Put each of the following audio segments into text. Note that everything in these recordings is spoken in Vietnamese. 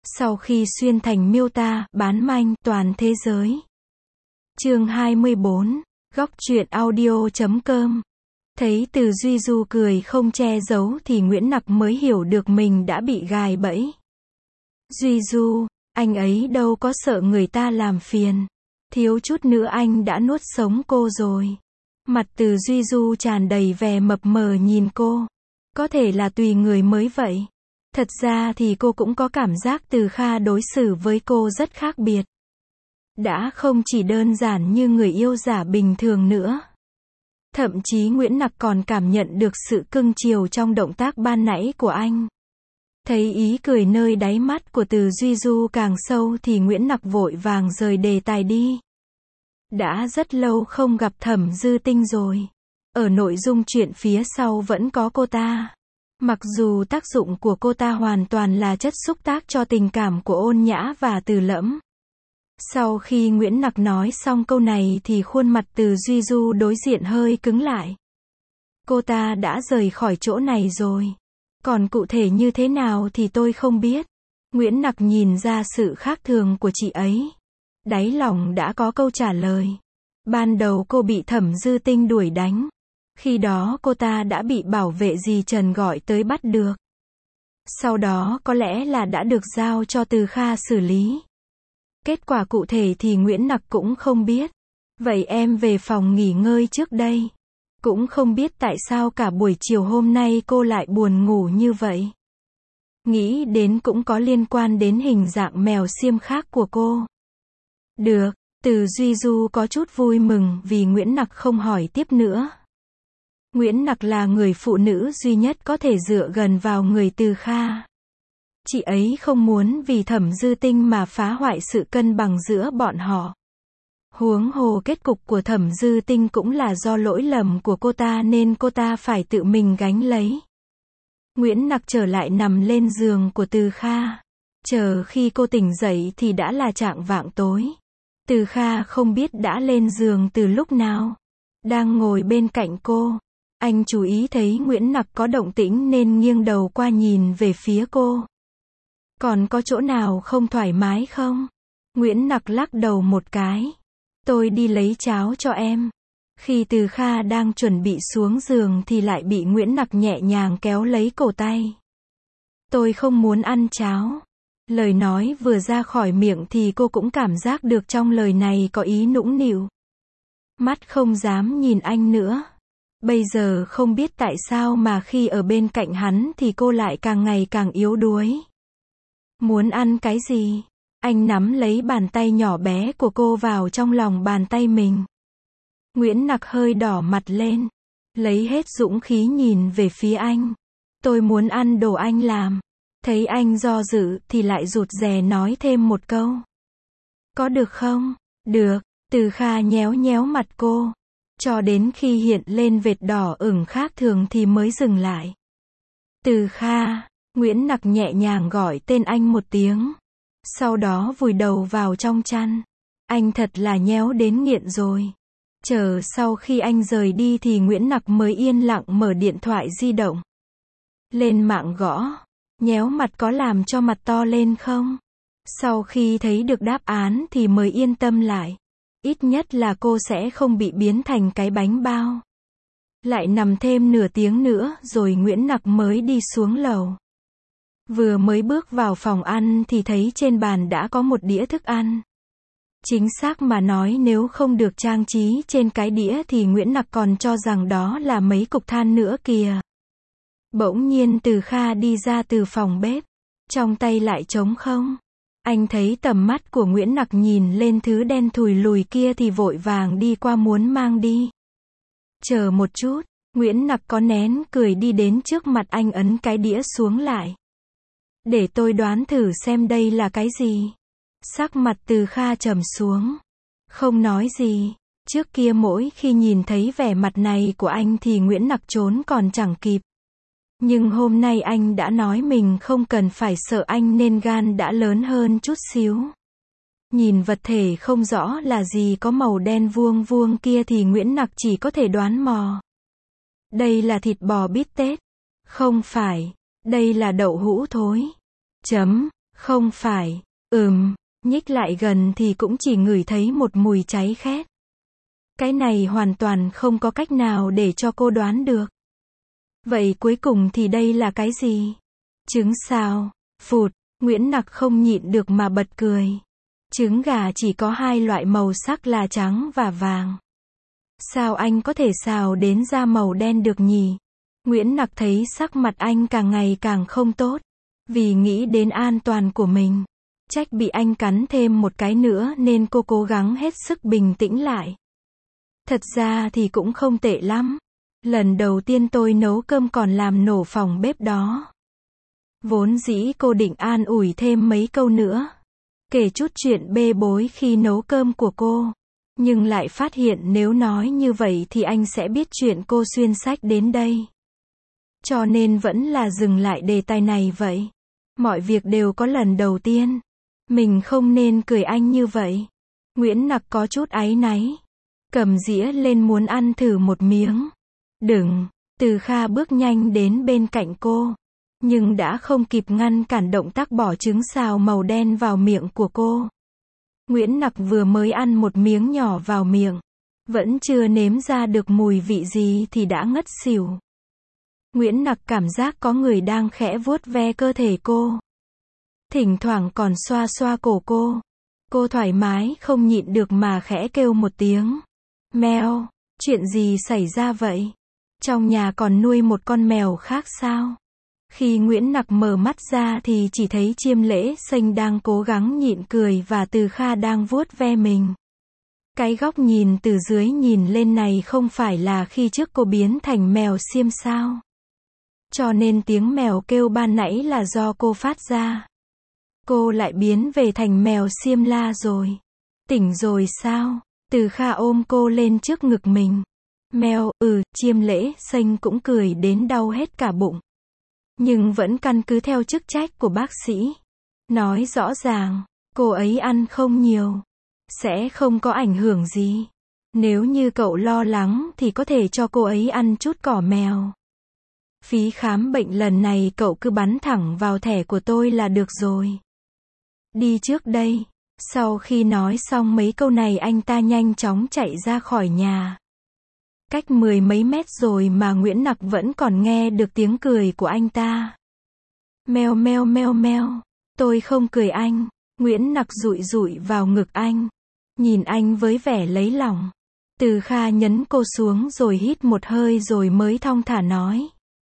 Sau khi xuyên thành miêu tả, bán manh, toàn thế giới. Chương 24, góc truyện audio.com. Thấy Từ Duy Du cười không che giấu thì Nguyễn Nặc mới hiểu được mình đã bị gài bẫy. Duy Du, anh ấy đâu có sợ người ta làm phiền. Thiếu chút nữa anh đã nuốt sống cô rồi. Mặt Từ Duy Du tràn đầy vẻ mập mờ nhìn cô. Có thể là tùy người mới vậy. Thật ra thì cô cũng có cảm giác Từ Kha đối xử với cô rất khác biệt. Đã không chỉ đơn giản như người yêu giả bình thường nữa. Thậm chí Nguyễn Nặc còn cảm nhận được sự cưng chiều trong động tác ban nãy của anh. Thấy ý cười nơi đáy mắt của Từ Duy Du càng sâu thì Nguyễn Nặc vội vàng rời đề tài đi. Đã rất lâu không gặp Thẩm Dư Tinh rồi. Ở nội dung chuyện phía sau vẫn có cô ta. Mặc dù tác dụng của cô ta hoàn toàn là chất xúc tác cho tình cảm của Ôn Nhã và Từ Lẫm. Sau khi Nguyễn Nặc nói xong câu này thì khuôn mặt Từ Duy Du đối diện hơi cứng lại. Cô ta đã rời khỏi chỗ này rồi. Còn cụ thể như thế nào thì tôi không biết. Nguyễn Nặc nhìn ra sự khác thường của chị ấy. Đáy lòng đã có câu trả lời. Ban đầu cô bị Thẩm Dư Tinh đuổi đánh. Khi đó cô ta đã bị bảo vệ dì Trần gọi tới bắt được. Sau đó có lẽ là đã được giao cho Từ Kha xử lý. Kết quả cụ thể thì Nguyễn Nặc cũng không biết. Vậy em về phòng nghỉ ngơi trước đây. Cũng không biết tại sao cả buổi chiều hôm nay cô lại buồn ngủ như vậy. Nghĩ đến cũng có liên quan đến hình dạng mèo xiêm khác của cô. Được, Từ Duy Du có chút vui mừng vì Nguyễn Nặc không hỏi tiếp nữa. Nguyễn Nặc là người phụ nữ duy nhất có thể dựa gần vào người Từ Kha. Chị ấy không muốn vì Thẩm Dư Tinh mà phá hoại sự cân bằng giữa bọn họ. Huống hồ kết cục của Thẩm Dư Tinh cũng là do lỗi lầm của cô ta nên cô ta phải tự mình gánh lấy. Nguyễn Nặc trở lại nằm lên giường của Từ Kha. Chờ khi cô tỉnh dậy thì đã là chạng vạng tối. Từ Kha không biết đã lên giường từ lúc nào. Đang ngồi bên cạnh cô. Anh chú ý thấy Nguyễn Nặc có động tĩnh nên nghiêng đầu qua nhìn về phía cô. Còn có chỗ nào không thoải mái không? Nguyễn Nặc lắc đầu một cái. Tôi đi lấy cháo cho em. Khi Từ Kha đang chuẩn bị xuống giường thì lại bị Nguyễn Nặc nhẹ nhàng kéo lấy cổ tay. Tôi không muốn ăn cháo. Lời nói vừa ra khỏi miệng thì cô cũng cảm giác được trong lời này có ý nũng nịu. Mắt không dám nhìn anh nữa. Bây giờ không biết tại sao mà khi ở bên cạnh hắn thì cô lại càng ngày càng yếu đuối. Muốn ăn cái gì? Anh nắm lấy bàn tay nhỏ bé của cô vào trong lòng bàn tay mình. Nguyễn Nặc hơi đỏ mặt lên. Lấy hết dũng khí nhìn về phía anh. Tôi muốn ăn đồ anh làm. Thấy anh do dự thì lại rụt rè nói thêm một câu. Có được không? Được. Từ Kha nhéo nhéo mặt cô. Cho đến khi hiện lên vệt đỏ ửng khác thường thì mới dừng lại. Từ Kha. Nguyễn Nặc nhẹ nhàng gọi tên anh một tiếng. Sau đó vùi đầu vào trong chăn. Anh thật là nhéo đến nghiện rồi. Chờ sau khi anh rời đi thì Nguyễn Nặc mới yên lặng mở điện thoại di động. Lên mạng gõ. Nhéo mặt có làm cho mặt to lên không? Sau khi thấy được đáp án thì mới yên tâm lại. Ít nhất là cô sẽ không bị biến thành cái bánh bao. Lại nằm thêm nửa tiếng nữa rồi Nguyễn Nặc mới đi xuống lầu. Vừa mới bước vào phòng ăn thì thấy trên bàn đã có một đĩa thức ăn. Chính xác mà nói nếu không được trang trí trên cái đĩa thì Nguyễn Nặc còn cho rằng đó là mấy cục than nữa kìa. Bỗng nhiên Từ Kha đi ra từ phòng bếp. Trong tay lại trống không. Anh thấy tầm mắt của Nguyễn Nặc nhìn lên thứ đen thùi lùi kia thì vội vàng đi qua muốn mang đi. Chờ một chút, Nguyễn Nặc có nén cười đi đến trước mặt anh ấn cái đĩa xuống lại. Để tôi đoán thử xem đây là cái gì. Sắc mặt Từ Kha trầm xuống. Không nói gì. Trước kia mỗi khi nhìn thấy vẻ mặt này của anh thì Nguyễn Nặc trốn còn chẳng kịp. Nhưng hôm nay anh đã nói mình không cần phải sợ anh nên gan đã lớn hơn chút xíu. Nhìn vật thể không rõ là gì có màu đen vuông vuông kia thì Nguyễn Nặc chỉ có thể đoán mò. Đây là thịt bò bít tết. Không phải. Đây là đậu hũ thối. Không phải, nhích lại gần thì cũng chỉ ngửi thấy một mùi cháy khét. Cái này hoàn toàn không có cách nào để cho cô đoán được. Vậy cuối cùng thì đây là cái gì? Trứng sao? Phụt, Nguyễn Nặc không nhịn được mà bật cười. Trứng gà chỉ có hai loại màu sắc là trắng và vàng. Sao anh có thể xào đến ra màu đen được nhỉ? Nguyễn Nặc thấy sắc mặt anh càng ngày càng không tốt. Vì nghĩ đến an toàn của mình. Trách bị anh cắn thêm một cái nữa nên cô cố gắng hết sức bình tĩnh lại. Thật ra thì cũng không tệ lắm. Lần đầu tiên tôi nấu cơm còn làm nổ phòng bếp đó. Vốn dĩ cô định an ủi thêm mấy câu nữa. Kể chút chuyện bê bối khi nấu cơm của cô. Nhưng lại phát hiện nếu nói như vậy thì anh sẽ biết chuyện cô xuyên sách đến đây. Cho nên vẫn là dừng lại đề tài này vậy. Mọi việc đều có lần đầu tiên. Mình không nên cười anh như vậy. Nguyễn Nặc có chút áy náy. Cầm dĩa lên muốn ăn thử một miếng. Đừng, Từ Kha bước nhanh đến bên cạnh cô. Nhưng đã không kịp ngăn cản động tác bỏ trứng xào màu đen vào miệng của cô. Nguyễn Nặc vừa mới ăn một miếng nhỏ vào miệng. Vẫn chưa nếm ra được mùi vị gì thì đã ngất xỉu. Nguyễn Nặc cảm giác có người đang khẽ vuốt ve cơ thể cô. Thỉnh thoảng còn xoa xoa cổ cô. Cô thoải mái không nhịn được mà khẽ kêu một tiếng. Mèo, chuyện gì xảy ra vậy? Trong nhà còn nuôi một con mèo khác sao? Khi Nguyễn Nặc mở mắt ra thì chỉ thấy Chiêm Lễ Sênh đang cố gắng nhịn cười và Từ Kha đang vuốt ve mình. Cái góc nhìn từ dưới nhìn lên này không phải là khi trước cô biến thành mèo xiêm sao? Cho nên tiếng mèo kêu ban nãy là do cô phát ra. Cô lại biến về thành mèo xiêm la rồi. Tỉnh rồi sao? Từ Kha ôm cô lên trước ngực mình. Mèo, Chiêm Lễ Sênh cũng cười đến đau hết cả bụng. Nhưng vẫn căn cứ theo chức trách của bác sĩ. Nói rõ ràng, cô ấy ăn không nhiều. Sẽ không có ảnh hưởng gì. Nếu như cậu lo lắng thì có thể cho cô ấy ăn chút cỏ mèo. Phí khám bệnh lần này cậu cứ bắn thẳng vào thẻ của tôi là được rồi. Đi trước đây. Sau khi nói xong mấy câu này anh ta nhanh chóng chạy ra khỏi nhà. Cách 10 mấy mét rồi mà Nguyễn Nặc vẫn còn nghe được tiếng cười của anh ta. Meo meo meo meo. Tôi không cười anh. Nguyễn Nặc dụi dụi vào ngực anh. Nhìn anh với vẻ lấy lòng. Từ Kha nhấn cô xuống rồi hít một hơi rồi mới thong thả nói.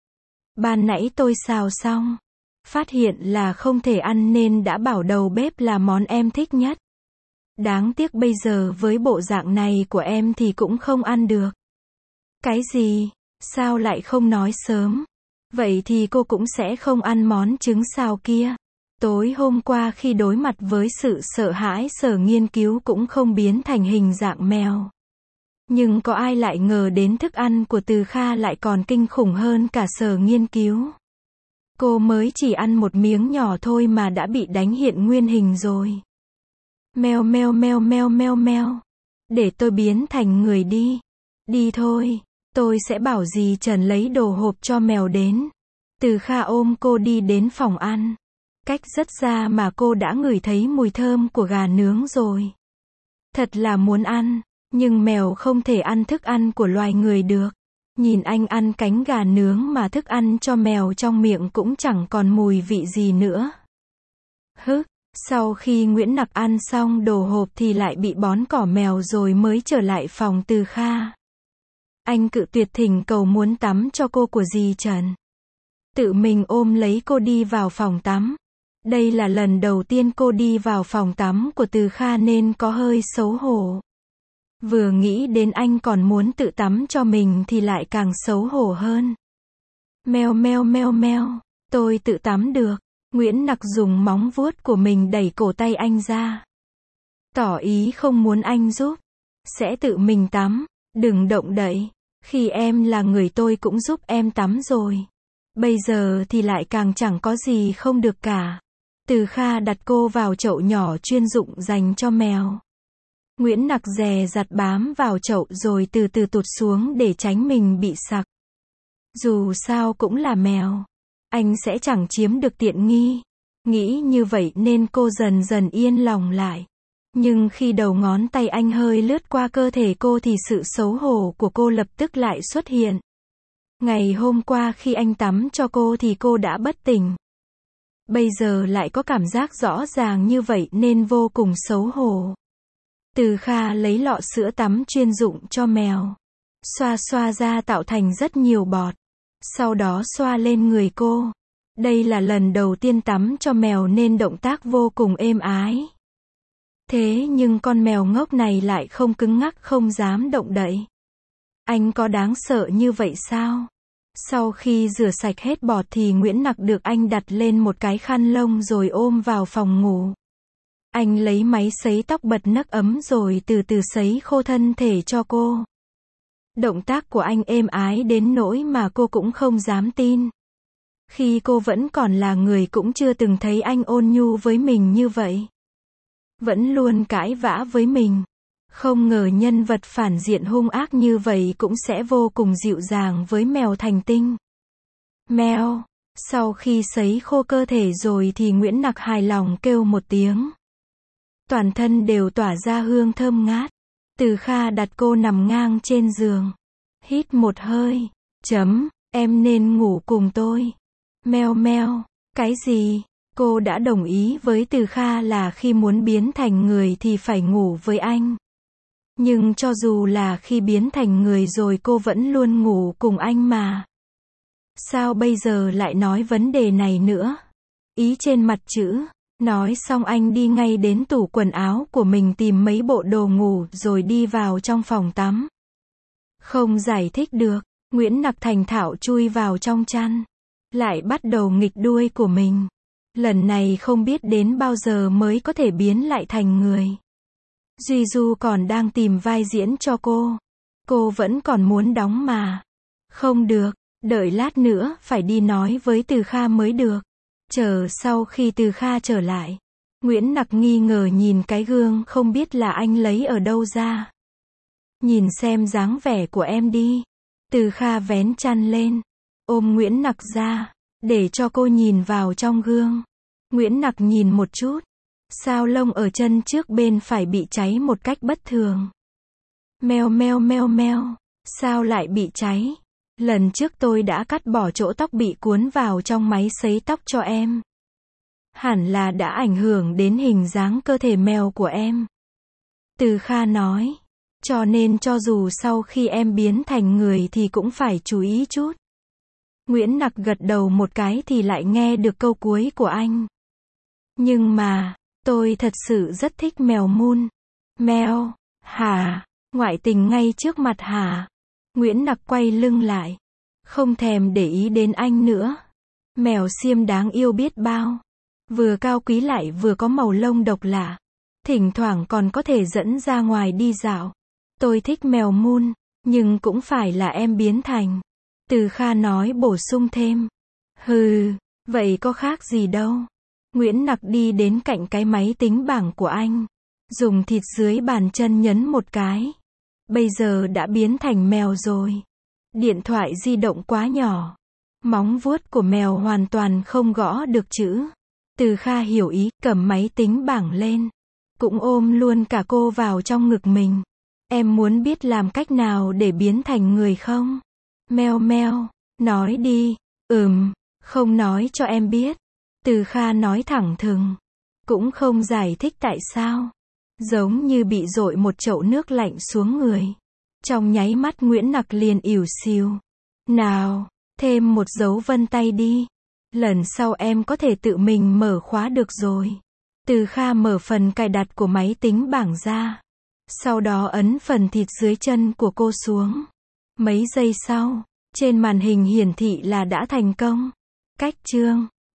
Ban nãy tôi xào xong. Phát hiện là không thể ăn nên đã bảo đầu bếp là món em thích nhất. Đáng tiếc bây giờ với bộ dạng này của em thì cũng không ăn được. Cái gì? Sao lại không nói sớm? Vậy thì cô cũng sẽ không ăn món trứng xào kia. Tối hôm qua khi đối mặt với sự sợ hãi Sở Nghiên Cứu cũng không biến thành hình dạng mèo. Nhưng có ai lại ngờ đến thức ăn của Từ Kha lại còn kinh khủng hơn cả Sở Nghiên Cứu. Cô mới chỉ ăn một miếng nhỏ thôi mà đã bị đánh hiện nguyên hình rồi. Meo meo meo meo meo meo. Để tôi biến thành người đi. Đi thôi. Tôi sẽ bảo dì Trần lấy đồ hộp cho mèo đến. Từ Kha ôm cô đi đến phòng ăn. Cách rất xa mà cô đã ngửi thấy mùi thơm của gà nướng rồi. Thật là muốn ăn. Nhưng mèo không thể ăn thức ăn của loài người được. Nhìn anh ăn cánh gà nướng mà thức ăn cho mèo trong miệng cũng chẳng còn mùi vị gì nữa. Sau khi Nguyễn Nặc ăn xong đồ hộp thì lại bị bón cỏ mèo rồi mới trở lại phòng Từ Kha. Anh cự tuyệt thỉnh cầu muốn tắm cho cô của dì Trần. Tự mình ôm lấy cô đi vào phòng tắm. Đây là lần đầu tiên cô đi vào phòng tắm của Từ Kha nên có hơi xấu hổ. Vừa nghĩ đến anh còn muốn tự tắm cho mình thì lại càng xấu hổ hơn. Meo meo meo meo. Tôi tự tắm được. Nguyễn Nặc dùng móng vuốt của mình đẩy cổ tay anh ra. Tỏ ý không muốn anh giúp. Sẽ tự mình tắm. Đừng động đậy. Khi em là người tôi cũng giúp em tắm rồi. Bây giờ thì lại càng chẳng có gì không được cả. Từ Kha đặt cô vào chậu nhỏ chuyên dụng dành cho mèo. Nguyễn Nặc dè dặt bám vào chậu rồi từ từ tụt xuống để tránh mình bị sặc. Dù sao cũng là mèo. Anh sẽ chẳng chiếm được tiện nghi. Nghĩ như vậy nên cô dần dần yên lòng lại. Nhưng khi đầu ngón tay anh hơi lướt qua cơ thể cô thì sự xấu hổ của cô lập tức lại xuất hiện. Ngày hôm qua khi anh tắm cho cô thì cô đã bất tỉnh. Bây giờ lại có cảm giác rõ ràng như vậy nên vô cùng xấu hổ. Từ Kha lấy lọ sữa tắm chuyên dụng cho mèo. Xoa xoa ra tạo thành rất nhiều bọt. Sau đó xoa lên người cô. Đây là lần đầu tiên tắm cho mèo nên động tác vô cùng êm ái. Thế nhưng con mèo ngốc này lại không cứng ngắc không dám động đậy. Anh có đáng sợ như vậy sao? Sau khi rửa sạch hết bọt thì Nguyễn Nặc được anh đặt lên một cái khăn lông rồi ôm vào phòng ngủ. Anh lấy máy sấy tóc bật nước ấm rồi từ từ sấy khô thân thể cho cô. Động tác của anh êm ái đến nỗi mà cô cũng không dám tin. Khi cô vẫn còn là người cũng chưa từng thấy anh ôn nhu với mình như vậy. Vẫn luôn cãi vã với mình. Không ngờ nhân vật phản diện hung ác như vậy cũng sẽ vô cùng dịu dàng với mèo thành tinh. Mèo. Sau khi sấy khô cơ thể rồi thì Nguyễn Nặc hài lòng kêu một tiếng. Toàn thân đều tỏa ra hương thơm ngát. Từ Kha đặt cô nằm ngang trên giường. Hít một hơi. Em nên ngủ cùng tôi. Meo meo. Cái gì? Cô đã đồng ý với Từ Kha là khi muốn biến thành người thì phải ngủ với anh. Nhưng cho dù là khi biến thành người rồi cô vẫn luôn ngủ cùng anh mà. Sao bây giờ lại nói vấn đề này nữa? Ý trên mặt chữ. Nói xong anh đi ngay đến tủ quần áo của mình tìm mấy bộ đồ ngủ rồi đi vào trong phòng tắm. Không giải thích được, Nguyễn Nặc thành thạo chui vào trong chăn. Lại bắt đầu nghịch đuôi của mình. Lần này không biết đến bao giờ mới có thể biến lại thành người. Duy Du còn đang tìm vai diễn cho cô. Cô vẫn còn muốn đóng mà. Không được, đợi lát nữa phải đi nói với Từ Kha mới được. Chờ sau khi Từ Kha trở lại. Nguyễn Nặc nghi ngờ nhìn cái gương không biết là anh lấy ở đâu ra. Nhìn xem dáng vẻ của em đi. Từ Kha vén chăn lên. Ôm Nguyễn Nặc ra. Để cho cô nhìn vào trong gương. Nguyễn Nặc nhìn một chút. Sao lông ở chân trước bên phải bị cháy một cách bất thường. Meo meo meo meo. Sao lại bị cháy? Lần trước tôi đã cắt bỏ chỗ tóc bị cuốn vào trong máy sấy tóc cho em. Hẳn là đã ảnh hưởng đến hình dáng cơ thể mèo của em. Từ Kha nói. Cho nên cho dù sau khi em biến thành người thì cũng phải chú ý chút. Nguyễn Nặc gật đầu một cái thì lại nghe được câu cuối của anh. Nhưng mà, tôi thật sự rất thích mèo mun. Mèo, hả? Ngoại tình ngay trước mặt hả? Nguyễn Nặc quay lưng lại. Không thèm để ý đến anh nữa. Mèo xiêm đáng yêu biết bao. Vừa cao quý lại vừa có màu lông độc lạ. Thỉnh thoảng còn có thể dẫn ra ngoài đi dạo. Tôi thích mèo mun, nhưng cũng phải là em biến thành. Từ Kha nói bổ sung thêm. Hừ, vậy có khác gì đâu. Nguyễn Nặc đi đến cạnh cái máy tính bảng của anh. Dùng thịt dưới bàn chân nhấn một cái. Bây giờ đã biến thành mèo rồi. Điện thoại di động quá nhỏ. Móng vuốt của mèo hoàn toàn không gõ được chữ. Từ Kha hiểu ý, cầm máy tính bảng lên. Cũng ôm luôn cả cô vào trong ngực mình. Em muốn biết làm cách nào để biến thành người không? Meo meo, nói đi. Không nói cho em biết. Từ Kha nói thẳng thừng. Cũng không giải thích tại sao. Giống như bị dội một chậu nước lạnh xuống người. Trong nháy mắt Nguyễn Nặc liền ỉu xìu. Nào, thêm một dấu vân tay đi. Lần sau em có thể tự mình mở khóa được rồi. Từ Kha mở phần cài đặt của máy tính bảng ra. Sau đó ấn phần thịt dưới chân của cô xuống. Mấy giây sau, trên màn hình hiển thị là đã thành công. Cách chương